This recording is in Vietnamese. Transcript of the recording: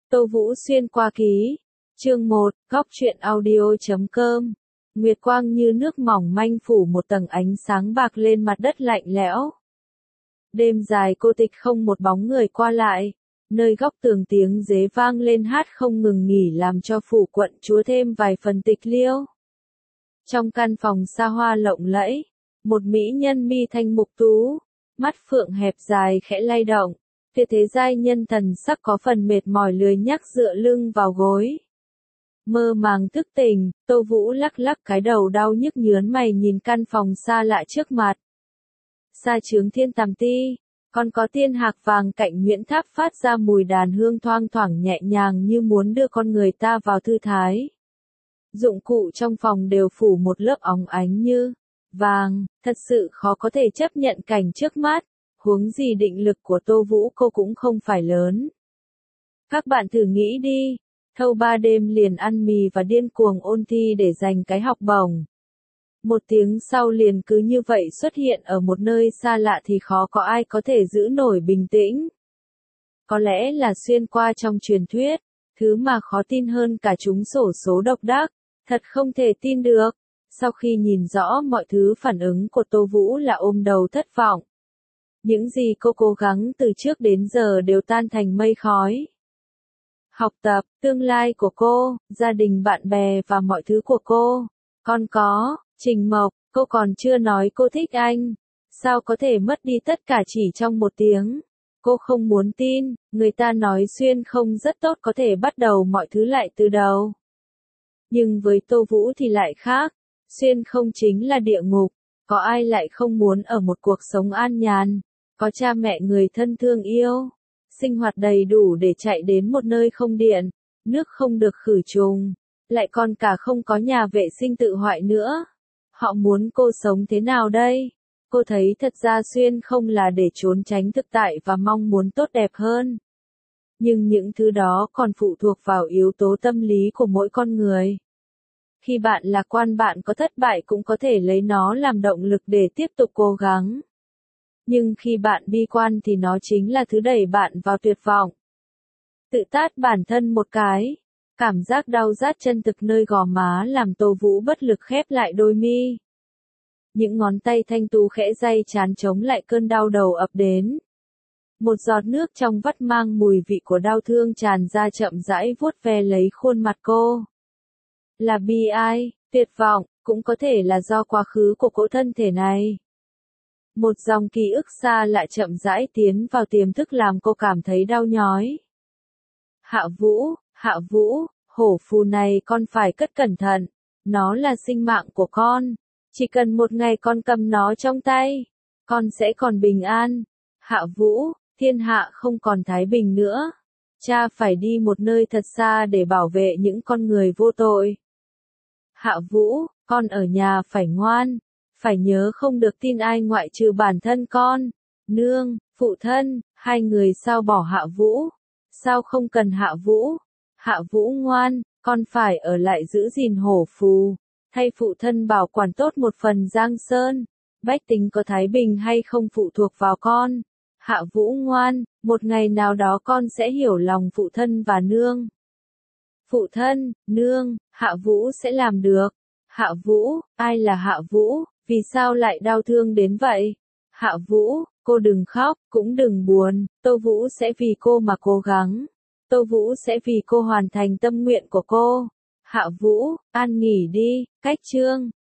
Tô Vũ xuyên qua ký. Chương 1, góc truyện audio.com. Nguyệt quang như nước mỏng manh phủ một tầng ánh sáng bạc lên mặt đất lạnh lẽo. Đêm dài cô tịch không một bóng người qua lại, nơi góc tường tiếng dế vang lên hát không ngừng nghỉ làm cho phủ quận chúa thêm vài phần tịch liêu. Trong căn phòng xa hoa lộng lẫy, một mỹ nhân mi thanh mục tú, mắt phượng hẹp dài khẽ lay động, phía thế giai nhân thần sắc có phần mệt mỏi lười nhác dựa lưng vào gối. Mơ màng thức tỉnh, Tô Vũ lắc lắc cái đầu đau nhức nhướn mày nhìn căn phòng xa lạ trước mặt. Sa trướng thiên tàm ti, còn có tiên hạc vàng cạnh Nguyễn Tháp phát ra mùi đàn hương thoang thoảng nhẹ nhàng như muốn đưa con người ta vào thư thái. Dụng cụ trong phòng đều phủ một lớp óng ánh như vàng, thật sự khó có thể chấp nhận cảnh trước mắt, huống gì định lực của Tô Vũ cô cũng không phải lớn. Các bạn thử nghĩ đi, thâu 3 đêm liền ăn mì và điên cuồng ôn thi để giành cái học bổng. Một tiếng sau liền cứ như vậy xuất hiện ở một nơi xa lạ thì khó có ai có thể giữ nổi bình tĩnh. Có lẽ là xuyên qua trong truyền thuyết, thứ mà khó tin hơn cả trúng xổ số độc đắc, thật không thể tin được. Sau khi nhìn rõ mọi thứ phản ứng của Tô Vũ là ôm đầu thất vọng. Những gì cô cố gắng từ trước đến giờ đều tan thành mây khói. Học tập, tương lai của cô, gia đình bạn bè và mọi thứ của cô. Còn có, Trình Mộc, cô còn chưa nói cô thích anh. Sao có thể mất đi tất cả chỉ trong một tiếng? Cô không muốn tin, người ta nói xuyên không rất tốt có thể bắt đầu mọi thứ lại từ đầu. Nhưng với Tô Vũ thì lại khác, xuyên không chính là địa ngục, có ai lại không muốn ở một cuộc sống an nhàn, có cha mẹ người thân thương yêu, sinh hoạt đầy đủ để chạy đến một nơi không điện, nước không được khử trùng, lại còn cả không có nhà vệ sinh tự hoại nữa. Họ muốn cô sống thế nào đây? Cô thấy thật ra xuyên không là để trốn tránh thực tại và mong muốn tốt đẹp hơn. Nhưng những thứ đó còn phụ thuộc vào yếu tố tâm lý của mỗi con người. Khi bạn lạc quan bạn có thất bại cũng có thể lấy nó làm động lực để tiếp tục cố gắng. Nhưng khi bạn bi quan thì nó chính là thứ đẩy bạn vào tuyệt vọng. Tự tát bản thân một cái. Cảm giác đau rát chân thực nơi gò má làm Tô Vũ bất lực khép lại đôi mi. Những ngón tay thanh tú khẽ day chán chống lại cơn đau đầu ập đến. Một giọt nước trong vắt mang mùi vị của đau thương tràn ra chậm rãi vuốt ve lấy khuôn mặt cô. Là bi ai, tuyệt vọng, cũng có thể là do quá khứ của cỗ thân thể này. Một dòng ký ức xa lại chậm rãi tiến vào tiềm thức làm cô cảm thấy đau nhói. Hạ Vũ, hổ phù này con phải cất cẩn thận, nó là sinh mạng của con, chỉ cần một ngày con cầm nó trong tay, con sẽ còn bình an. Hạ Vũ, thiên hạ không còn thái bình nữa, cha phải đi một nơi thật xa để bảo vệ những con người vô tội. Hạ Vũ, con ở nhà phải ngoan, phải nhớ không được tin ai ngoại trừ bản thân con. Nương, phụ thân, hai người sao bỏ Hạ Vũ? Sao không cần Hạ Vũ? Hạ Vũ ngoan, con phải ở lại giữ gìn hổ phù, thay phụ thân bảo quản tốt một phần Giang Sơn. Bách tính có thái bình hay không phụ thuộc vào con. Hạ Vũ ngoan, một ngày nào đó con sẽ hiểu lòng phụ thân và nương. Phụ thân, nương, Hạ Vũ sẽ làm được. Hạ Vũ, ai là Hạ Vũ, vì sao lại đau thương đến vậy? Hạ Vũ, cô đừng khóc, cũng đừng buồn, Tô Vũ sẽ vì cô mà cố gắng. Tô Vũ sẽ vì cô hoàn thành tâm nguyện của cô. Hạ Vũ, an nghỉ đi, cách chương.